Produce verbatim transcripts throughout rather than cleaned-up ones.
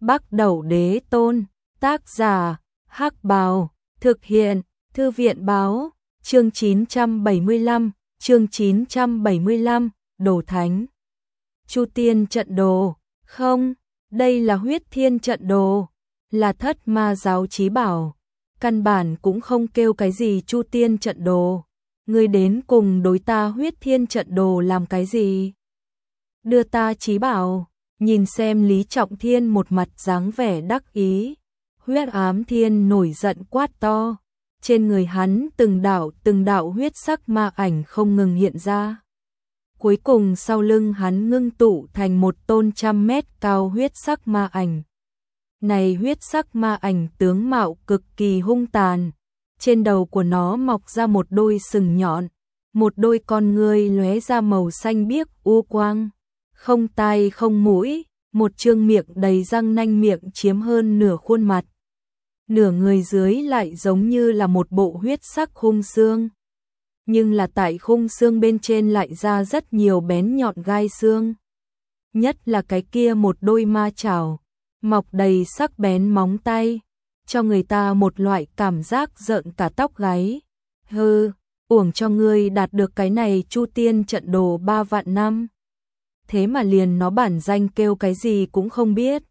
Bắc Đẩu Đế Tôn, tác giả, Hắc Bào, thực hiện, Thư viện báo, chương chín trăm bảy mươi lăm, chương chín trăm bảy mươi lăm, Đồ Thánh. Chu Tiên trận đồ, không, đây là Huyết Thiên trận đồ, là Thất Ma giáo chí bảo, căn bản cũng không kêu cái gì Chu Tiên trận đồ, ngươi đến cùng đối ta Huyết Thiên trận đồ làm cái gì? Đưa ta chí bảo. Nhìn xem Lý Trọng Thiên một mặt dáng vẻ đắc ý, Huyết Ám Thiên nổi giận quát to, trên người hắn từng đạo từng đạo huyết sắc ma ảnh không ngừng hiện ra. Cuối cùng sau lưng hắn ngưng tụ thành một tôn trăm mét cao huyết sắc ma ảnh. Này huyết sắc ma ảnh tướng mạo cực kỳ hung tàn, trên đầu của nó mọc ra một đôi sừng nhọn, một đôi con ngươi lóe ra màu xanh biếc u quang. Không tai không mũi, một trương miệng đầy răng nanh miệng chiếm hơn nửa khuôn mặt. Nửa người dưới lại giống như là một bộ huyết sắc khung xương. Nhưng là tại khung xương bên trên lại ra rất nhiều bén nhọn gai xương. Nhất là cái kia một đôi ma chảo, mọc đầy sắc bén móng tay, cho người ta một loại cảm giác rợn cả tóc gáy. Hừ, uổng cho ngươi đạt được cái này Chu Tiên trận đồ ba vạn năm. Thế mà liền nó bản danh kêu cái gì cũng không biết.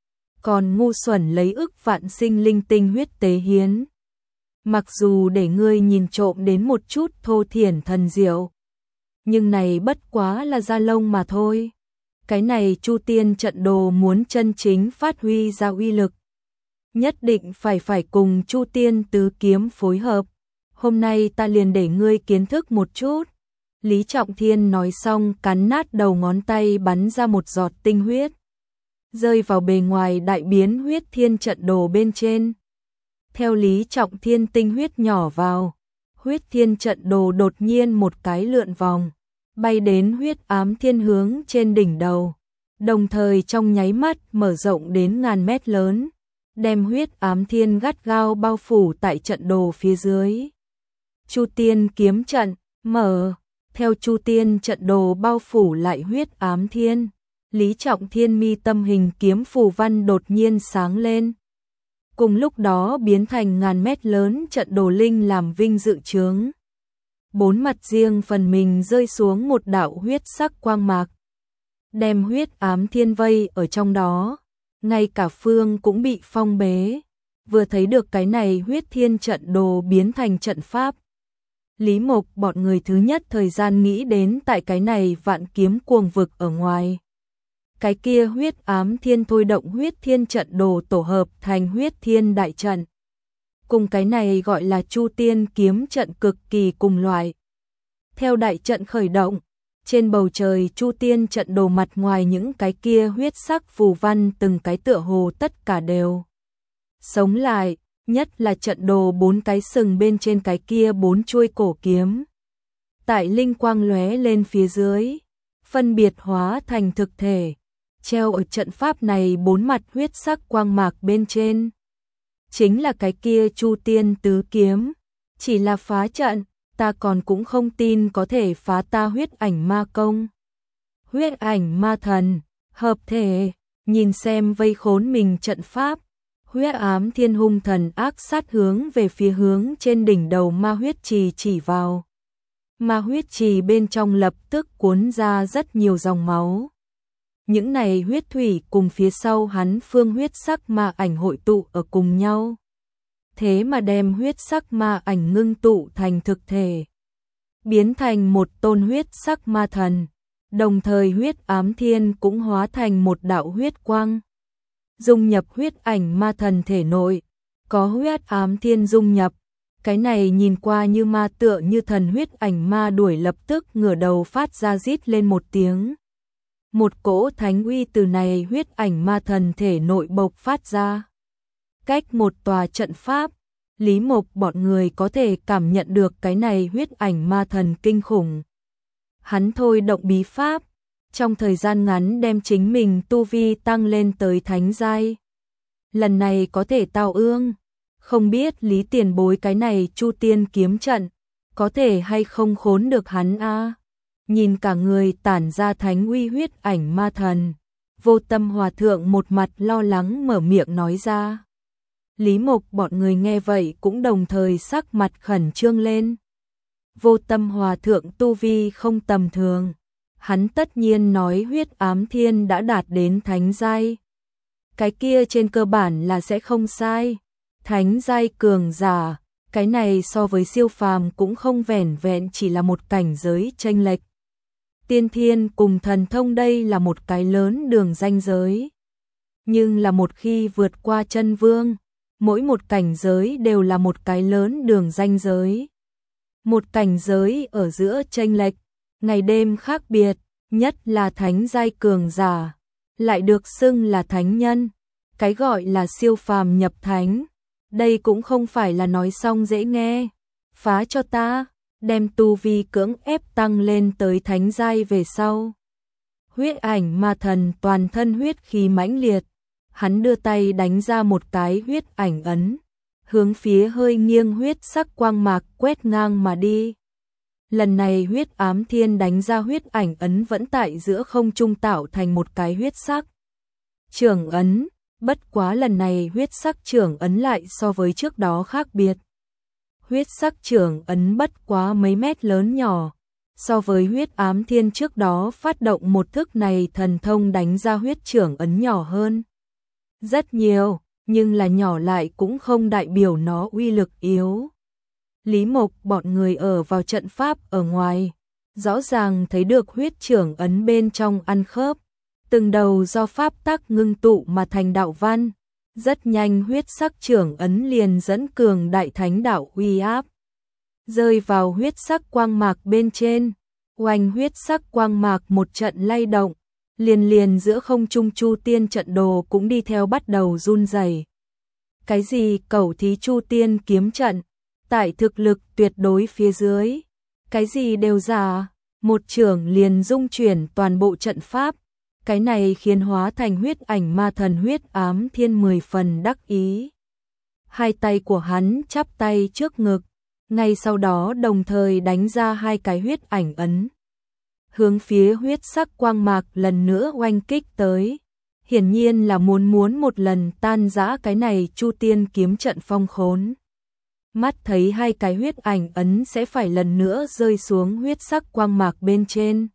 Còn ngu xuẩn lấy ức vạn sinh linh tinh huyết tế hiến. Mặc dù để ngươi nhìn trộm đến một chút thô thiển thần diệu, nhưng này bất quá là da lông mà thôi. Cái này Chu Tiên trận đồ muốn chân chính phát huy ra uy lực, nhất định phải phải cùng Chu Tiên tứ kiếm phối hợp. Hôm nay ta liền để ngươi kiến thức một chút. Lý Trọng Thiên nói xong cắn nát đầu ngón tay bắn ra một giọt tinh huyết, rơi vào bề ngoài đại biến Huyết Thiên trận đồ bên trên. Theo Lý Trọng Thiên tinh huyết nhỏ vào, Huyết Thiên trận đồ đột nhiên một cái lượn vòng, bay đến Huyết Ám Thiên hướng trên đỉnh đầu, đồng thời trong nháy mắt mở rộng đến ngàn mét lớn, đem Huyết Ám Thiên gắt gao bao phủ tại trận đồ phía dưới. Chu Tiên kiếm trận, mở. Theo Chu Tiên trận đồ bao phủ lại Huyết Ám Thiên, Lý Trọng Thiên mi tâm hình kiếm phù văn đột nhiên sáng lên. Cùng lúc đó biến thành ngàn mét lớn trận đồ linh làm vinh dự chướng. Bốn mặt riêng phần mình rơi xuống một đạo huyết sắc quang mạc, đem Huyết Ám Thiên vây ở trong đó, ngay cả phương cũng bị phong bế. Vừa thấy được cái này Huyết Thiên trận đồ biến thành trận pháp, Lý Mộc bọn người thứ nhất thời gian nghĩ đến tại cái này vạn kiếm cuồng vực ở ngoài. Cái kia Huyết Ám Thiên thôi động Huyết Thiên trận đồ tổ hợp thành Huyết Thiên đại trận. Cùng cái này gọi là Chu Tiên kiếm trận cực kỳ cùng loại. Theo đại trận khởi động, trên bầu trời Chu Tiên trận đồ mặt ngoài những cái kia huyết sắc phù văn từng cái tựa hồ tất cả đều sống lại. Nhất là trận đồ bốn cái sừng bên trên cái kia bốn chuôi cổ kiếm, tại linh quang lóe lên phía dưới, phân biệt hóa thành thực thể, treo ở trận pháp này bốn mặt huyết sắc quang mạc bên trên. Chính là cái kia Chu Tiên tứ kiếm, chỉ là phá trận, ta còn cũng không tin có thể phá ta Huyết Ảnh Ma công. Huyết Ảnh Ma thần, hợp thể, nhìn xem vây khốn mình trận pháp. Huyết Ám Thiên hung thần ác sát hướng về phía hướng trên đỉnh đầu ma huyết trì chỉ vào. Ma huyết trì bên trong lập tức cuốn ra rất nhiều dòng máu. Những này huyết thủy cùng phía sau hắn phương huyết sắc ma ảnh hội tụ ở cùng nhau. Thế mà đem huyết sắc ma ảnh ngưng tụ thành thực thể, biến thành một tôn huyết sắc ma thần. Đồng thời Huyết Ám Thiên cũng hóa thành một đạo huyết quang, dung nhập Huyết Ảnh Ma thần thể nội. Có Huyết Ám Thiên dung nhập, cái này nhìn qua như ma tựa như thần Huyết Ảnh Ma đuổi lập tức ngửa đầu phát ra rít lên một tiếng. Một cỗ thánh uy từ này Huyết Ảnh Ma thần thể nội bộc phát ra. Cách một tòa trận pháp, Lý Mộc bọn người có thể cảm nhận được cái này Huyết Ảnh Ma thần kinh khủng. Hắn thôi động bí pháp, trong thời gian ngắn đem chính mình tu vi tăng lên tới thánh giai. Lần này có thể tao ương, không biết Lý tiền bối cái này Chu Tiên kiếm trận, có thể hay không khốn được hắn a? Nhìn cả người tản ra thánh uy Huyết Ảnh Ma thần, Vô Tâm Hòa Thượng một mặt lo lắng mở miệng nói ra. Lý Mộc bọn người nghe vậy cũng đồng thời sắc mặt khẩn trương lên. Vô Tâm Hòa Thượng tu vi không tầm thường. Hắn tất nhiên nói huyết ám thiên đã đạt đến thánh giai. Cái kia trên cơ bản là sẽ không sai. Thánh giai cường giả, cái này so với siêu phàm cũng không vẻn vẹn chỉ là một cảnh giới chênh lệch. Tiên thiên cùng thần thông đây là một cái lớn đường ranh giới. Nhưng là một khi vượt qua chân vương, mỗi một cảnh giới đều là một cái lớn đường ranh giới. Một cảnh giới ở giữa chênh lệch, ngày đêm khác biệt, nhất là thánh giai cường giả, lại được xưng là thánh nhân. Cái gọi là siêu phàm nhập thánh, đây cũng không phải là nói xong dễ nghe. Phá cho ta, đem tu vi cưỡng ép tăng lên tới thánh giai về sau. Huyết ảnh ma thần toàn thân huyết khí mãnh liệt, hắn đưa tay đánh ra một cái huyết ảnh ấn, hướng phía hơi nghiêng huyết sắc quang mạc quét ngang mà đi. Lần này huyết ám thiên đánh ra huyết ảnh ấn vẫn tại giữa không trung tạo thành một cái huyết sắc trường ấn, bất quá lần này huyết sắc trường ấn lại so với trước đó khác biệt. Huyết sắc trường ấn bất quá mấy mét lớn nhỏ, so với huyết ám thiên trước đó phát động một thức này thần thông đánh ra huyết trường ấn nhỏ hơn rất nhiều, nhưng là nhỏ lại cũng không đại biểu nó uy lực yếu. Lý Mộc bọn người ở vào trận pháp ở ngoài, rõ ràng thấy được huyết trường ấn bên trong ăn khớp, từng đầu do pháp tắc ngưng tụ mà thành đạo văn. Rất nhanh huyết sắc trường ấn liền dẫn cường đại thánh đạo uy áp, rơi vào huyết sắc quang mạc bên trên. Oanh, huyết sắc quang mạc một trận lay động, liền liền giữa không trung Chu Tiên trận đồ cũng đi theo bắt đầu run rẩy. Cái gì cẩu thí Chu Tiên kiếm trận, tại thực lực tuyệt đối phía dưới, cái gì đều giả, một chưởng liền dung chuyển toàn bộ trận pháp. Cái này khiến hóa thành huyết ảnh ma thần huyết ám thiên mười phần đắc ý. Hai tay của hắn chắp tay trước ngực, ngay sau đó đồng thời đánh ra hai cái huyết ảnh ấn, hướng phía huyết sắc quang mạc lần nữa oanh kích tới. Hiển nhiên là muốn muốn một lần tan rã cái này Chu Tiên kiếm trận phong khốn. Mắt thấy hai cái huyết ảnh ấn sẽ phải lần nữa rơi xuống huyết sắc quang mạc bên trên.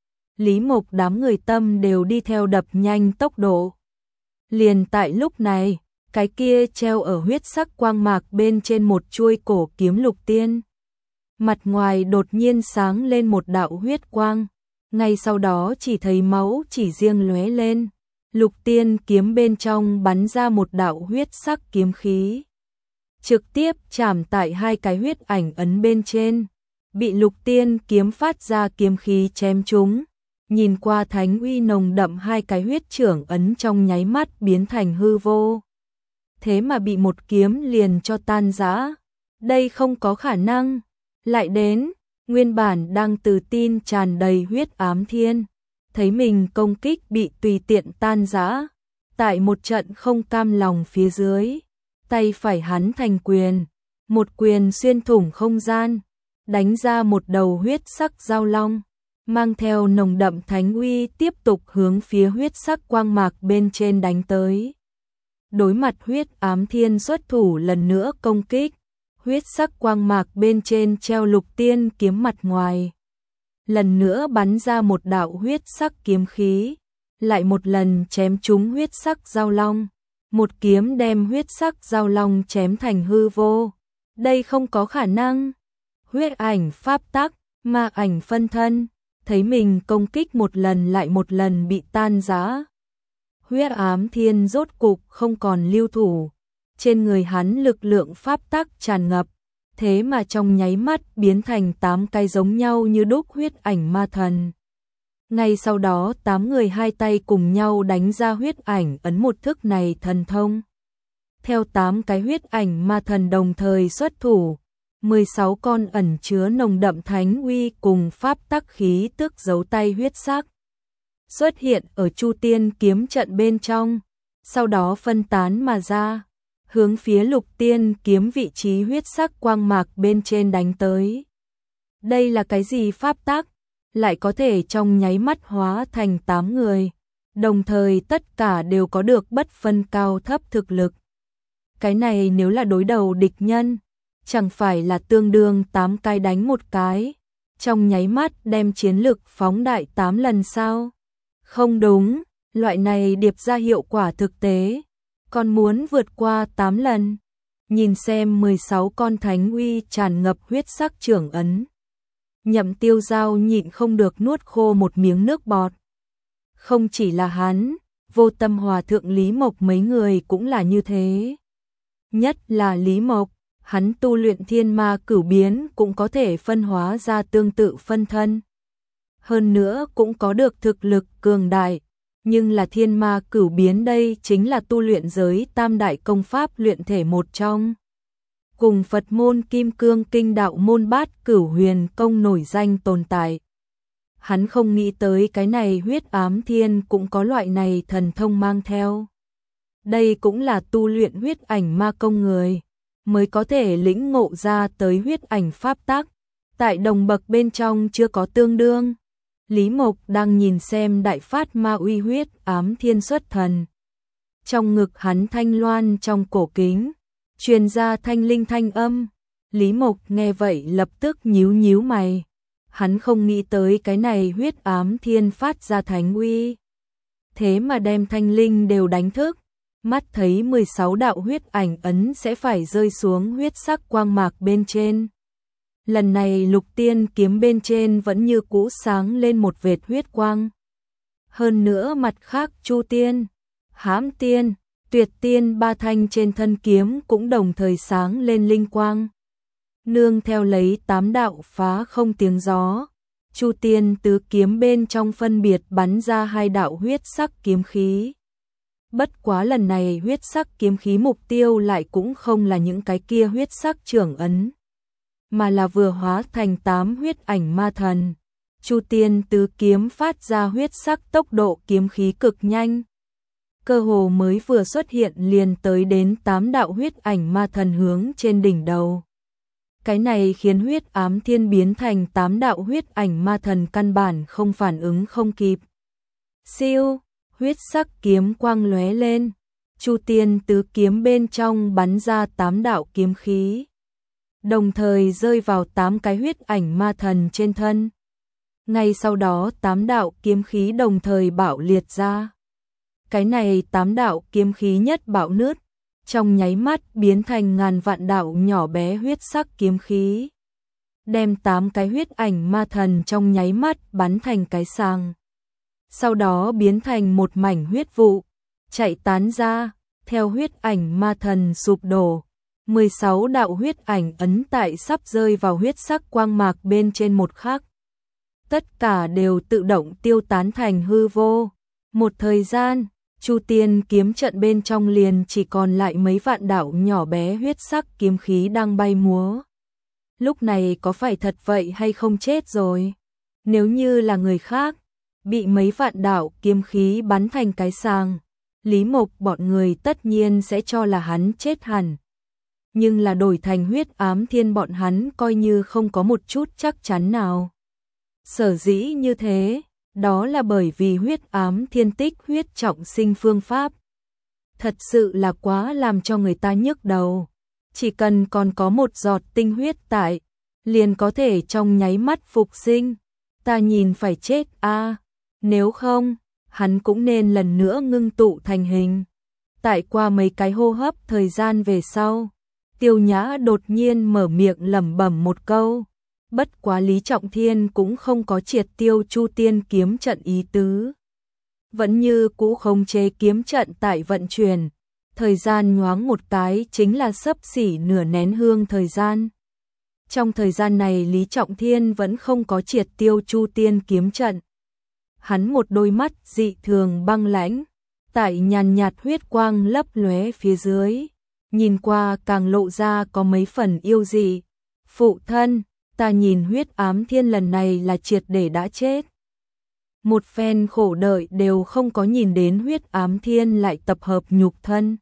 Lý Mộc đám người tâm đều đi theo đập nhanh tốc độ. Liền tại lúc này, cái kia treo ở huyết sắc quang mạc bên trên một chuôi cổ kiếm lục tiên. Mặt ngoài đột nhiên sáng lên một đạo huyết quang, ngay sau đó chỉ thấy máu chỉ riêng lóe lên. Lục tiên kiếm bên trong bắn ra một đạo huyết sắc kiếm khí, trực tiếp chạm tại hai cái huyết ảnh ấn bên trên, bị lục tiên kiếm phát ra kiếm khí chém trúng. Nhìn qua thánh uy nồng đậm hai cái huyết trưởng ấn trong nháy mắt biến thành hư vô. Thế mà bị một kiếm liền cho tan rã. Đây không có khả năng. Lại đến, nguyên bản đang tự tin tràn đầy huyết ám thiên, thấy mình công kích bị tùy tiện tan rã. Tại một trận không cam lòng phía dưới, tay phải hắn thành quyền, một quyền xuyên thủng không gian, đánh ra một đầu huyết sắc giao long, mang theo nồng đậm thánh uy tiếp tục hướng phía huyết sắc quang mạc bên trên đánh tới. Đối mặt huyết ám thiên xuất thủ lần nữa công kích, huyết sắc quang mạc bên trên treo lục tiên kiếm mặt ngoài, lần nữa bắn ra một đạo huyết sắc kiếm khí, lại một lần chém trúng huyết sắc giao long, một kiếm đem huyết sắc giao long chém thành hư vô. Đây không có khả năng. Huyết ảnh pháp tắc, ma ảnh phân thân, thấy mình công kích một lần lại một lần bị tan rã. Huyết ám thiên rốt cục không còn lưu thủ, trên người hắn lực lượng pháp tắc tràn ngập, thế mà trong nháy mắt biến thành tám cái giống nhau như đúc huyết ảnh ma thần. Ngay sau đó tám người hai tay cùng nhau đánh ra huyết ảnh ấn một thức này thần thông. Theo tám cái huyết ảnh ma thần đồng thời xuất thủ, mười sáu con ẩn chứa nồng đậm thánh uy cùng pháp tắc khí tức giấu tay huyết sắc xuất hiện ở Chu Tiên kiếm trận bên trong, sau đó phân tán mà ra, hướng phía Lục Tiên kiếm vị trí huyết sắc quang mạc bên trên đánh tới. Đây là cái gì pháp tắc, lại có thể trong nháy mắt hóa thành tám người, đồng thời tất cả đều có được bất phân cao thấp thực lực. Cái này nếu là đối đầu địch nhân, chẳng phải là tương đương tám cái đánh một cái, trong nháy mắt đem chiến lực phóng đại tám lần sao? Không đúng, loại này điệp ra hiệu quả thực tế, còn muốn vượt qua tám lần. Nhìn xem mười sáu con thánh uy tràn ngập huyết sắc trưởng ấn. Nhậm Tiêu Giao nhịn không được nuốt khô một miếng nước bọt. Không chỉ là hắn, Vô Tâm Hòa Thượng Lý Mộc mấy người cũng là như thế. Nhất là Lý Mộc, hắn tu luyện thiên ma cửu biến cũng có thể phân hóa ra tương tự phân thân. Hơn nữa cũng có được thực lực cường đại, nhưng là thiên ma cửu biến đây chính là tu luyện giới tam đại công pháp luyện thể một trong. Cùng Phật môn Kim Cương Kinh đạo môn bát cửu huyền công nổi danh tồn tại. Hắn không nghĩ tới cái này huyết ám thiên cũng có loại này thần thông mang theo. Đây cũng là tu luyện huyết ảnh ma công người, mới có thể lĩnh ngộ ra tới huyết ảnh pháp tắc, tại đồng bậc bên trong chưa có tương đương. Lý Mộc đang nhìn xem đại phát ma uy huyết ám thiên xuất thần. Trong ngực hắn thanh loan trong cổ kính, truyền ra thanh linh thanh âm. Lý Mộc nghe vậy lập tức nhíu nhíu mày. Hắn không nghĩ tới cái này huyết ám thiên phát ra thánh uy. Thế mà đem thanh linh đều đánh thức. Mắt thấy mười sáu đạo huyết ảnh ấn sẽ phải rơi xuống huyết sắc quang mạc bên trên. Lần này lục tiên kiếm bên trên vẫn như cũ sáng lên một vệt huyết quang. Hơn nữa mặt khác Chu Tiên, Hãm Tiên, Tuyệt Tiên ba thanh trên thân kiếm cũng đồng thời sáng lên linh quang. Nương theo lấy tám đạo phá không tiếng gió, Chu Tiên tứ kiếm bên trong phân biệt bắn ra hai đạo huyết sắc kiếm khí. Bất quá lần này huyết sắc kiếm khí mục tiêu lại cũng không là những cái kia huyết sắc trưởng ấn, mà là vừa hóa thành tám huyết ảnh ma thần. Chu Tiên tứ kiếm phát ra huyết sắc tốc độ kiếm khí cực nhanh. Cơ hồ mới vừa xuất hiện liền tới đến tám đạo huyết ảnh ma thần hướng trên đỉnh đầu. Cái này khiến huyết ám thiên biến thành tám đạo huyết ảnh ma thần căn bản không phản ứng không kịp. Siêu, huyết sắc kiếm quang lóe lên, Chu Tiên tứ kiếm bên trong bắn ra tám đạo kiếm khí, đồng thời rơi vào tám cái huyết ảnh ma thần trên thân. Ngay sau đó tám đạo kiếm khí đồng thời bạo liệt ra. Cái này tám đạo kiếm khí nhất bạo nứt, trong nháy mắt biến thành ngàn vạn đạo nhỏ bé huyết sắc kiếm khí, đem tám cái huyết ảnh ma thần trong nháy mắt bắn thành cái sàng. Sau đó biến thành một mảnh huyết vụ, chạy tán ra, theo huyết ảnh ma thần sụp đổ. mười sáu đạo huyết ảnh ấn tại sắp rơi vào huyết sắc quang mạc bên trên một khắc. Tất cả đều tự động tiêu tán thành hư vô. Một thời gian, Chu Tiên kiếm trận bên trong liền chỉ còn lại mấy vạn đạo nhỏ bé huyết sắc kiếm khí đang bay múa. Lúc này có phải thật vậy hay không chết rồi? Nếu như là người khác, bị mấy vạn đạo kiếm khí bắn thành cái sàng, Lý Mộc bọn người tất nhiên sẽ cho là hắn chết hẳn. Nhưng là đổi thành huyết ám thiên bọn hắn coi như không có một chút chắc chắn nào. Sở dĩ như thế, đó là bởi vì huyết ám thiên tích huyết trọng sinh phương pháp. Thật sự là quá làm cho người ta nhức đầu. Chỉ cần còn có một giọt tinh huyết tại, liền có thể trong nháy mắt phục sinh. Ta nhìn phải chết a, à, nếu không, hắn cũng nên lần nữa ngưng tụ thành hình. Tại qua mấy cái hô hấp thời gian về sau, Tiêu Nhã đột nhiên mở miệng lẩm bẩm một câu. Bất quá Lý Trọng Thiên cũng không có triệt tiêu Chu Tiên kiếm trận ý tứ. Vẫn như cũ khống chế kiếm trận tại vận chuyển. Thời gian nhoáng một cái chính là xấp xỉ nửa nén hương thời gian. Trong thời gian này Lý Trọng Thiên vẫn không có triệt tiêu Chu Tiên kiếm trận. Hắn một đôi mắt dị thường băng lãnh, tại nhàn nhạt huyết quang lấp lóe phía dưới, nhìn qua càng lộ ra có mấy phần yêu dị. Phụ thân, ta nhìn huyết ám thiên lần này là triệt để đã chết. Một phen khổ đợi đều không có nhìn đến huyết ám thiên lại tập hợp nhục thân.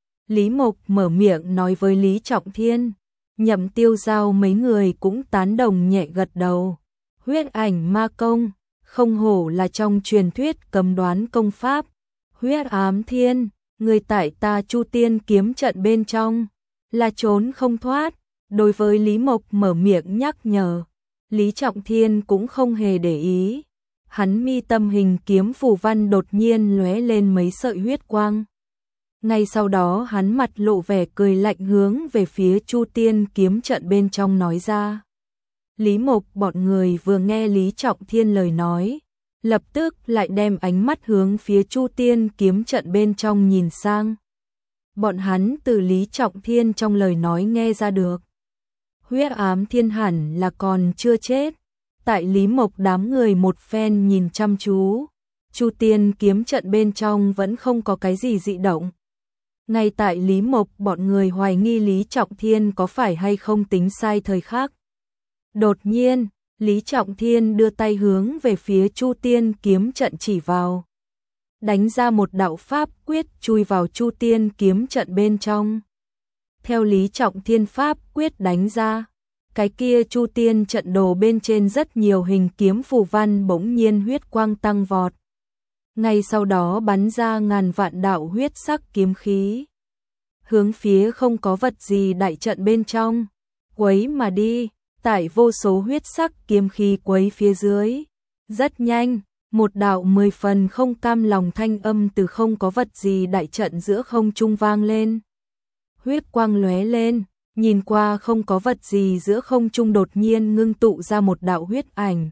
Lý Mộc mở miệng nói với Lý Trọng Thiên, Nhậm Tiêu Giao mấy người cũng tán đồng nhẹ gật đầu. Huyết ảnh ma công, không hổ là trong truyền thuyết cấm đoán công pháp, huyết ám thiên, người tại ta Chu Tiên kiếm trận bên trong, là trốn không thoát. Đối với Lý Mộc mở miệng nhắc nhở, Lý Trọng Thiên cũng không hề để ý. Hắn mi tâm hình kiếm phù văn đột nhiên lóe lên mấy sợi huyết quang. Ngay sau đó hắn mặt lộ vẻ cười lạnh hướng về phía Chu Tiên kiếm trận bên trong nói ra. Lý Mộc bọn người vừa nghe Lý Trọng Thiên lời nói, lập tức lại đem ánh mắt hướng phía Chu Tiên kiếm trận bên trong nhìn sang. Bọn hắn từ Lý Trọng Thiên trong lời nói nghe ra được, huyết ám thiên hẳn là còn chưa chết. Tại Lý Mộc đám người một phen nhìn chăm chú, Chu Tiên kiếm trận bên trong vẫn không có cái gì dị động. Ngay tại Lý Mộc bọn người hoài nghi Lý Trọng Thiên có phải hay không tính sai thời khắc. Đột nhiên, Lý Trọng Thiên đưa tay hướng về phía Chu Tiên kiếm trận chỉ vào. Đánh ra một đạo pháp quyết chui vào Chu Tiên kiếm trận bên trong. Theo Lý Trọng Thiên pháp quyết đánh ra, cái kia Chu Tiên trận đồ bên trên rất nhiều hình kiếm phù văn bỗng nhiên huyết quang tăng vọt. Ngay sau đó bắn ra ngàn vạn đạo huyết sắc kiếm khí, hướng phía không có vật gì đại trận bên trong quấy mà đi. Tại vô số huyết sắc kiếm khí quấy phía dưới, rất nhanh, một đạo mười phần không cam lòng thanh âm từ không có vật gì đại trận giữa không trung vang lên. Huyết quang lóe lên, nhìn qua không có vật gì giữa không trung đột nhiên ngưng tụ ra một đạo huyết ảnh.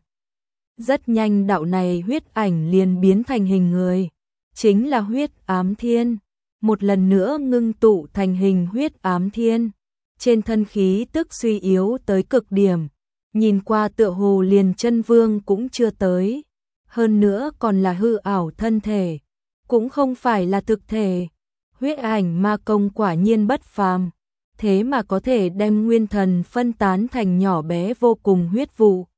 Rất nhanh đạo này huyết ảnh liền biến thành hình người, chính là huyết ám thiên. Một lần nữa ngưng tụ thành hình huyết ám thiên, trên thân khí tức suy yếu tới cực điểm, nhìn qua tựa hồ liền chân vương cũng chưa tới, hơn nữa còn là hư ảo thân thể, cũng không phải là thực thể. Huyết ảnh ma công quả nhiên bất phàm, thế mà có thể đem nguyên thần phân tán thành nhỏ bé vô cùng huyết vụ,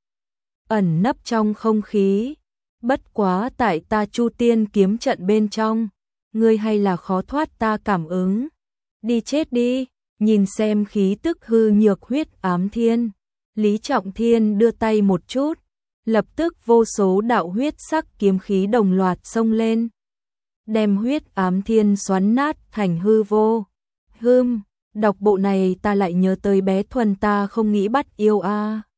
ẩn nấp trong không khí. Bất quá tại ta Chu Tiên kiếm trận bên trong, ngươi hay là khó thoát ta cảm ứng. Đi chết đi, nhìn xem khí tức hư nhược huyết ám thiên. Lý Trọng Thiên đưa tay một chút, lập tức vô số đạo huyết sắc kiếm khí đồng loạt xông lên, đem huyết ám thiên xoắn nát thành hư vô. Hừm, đọc bộ này ta lại nhớ tới bé Thuần ta không nghĩ bắt yêu a. À.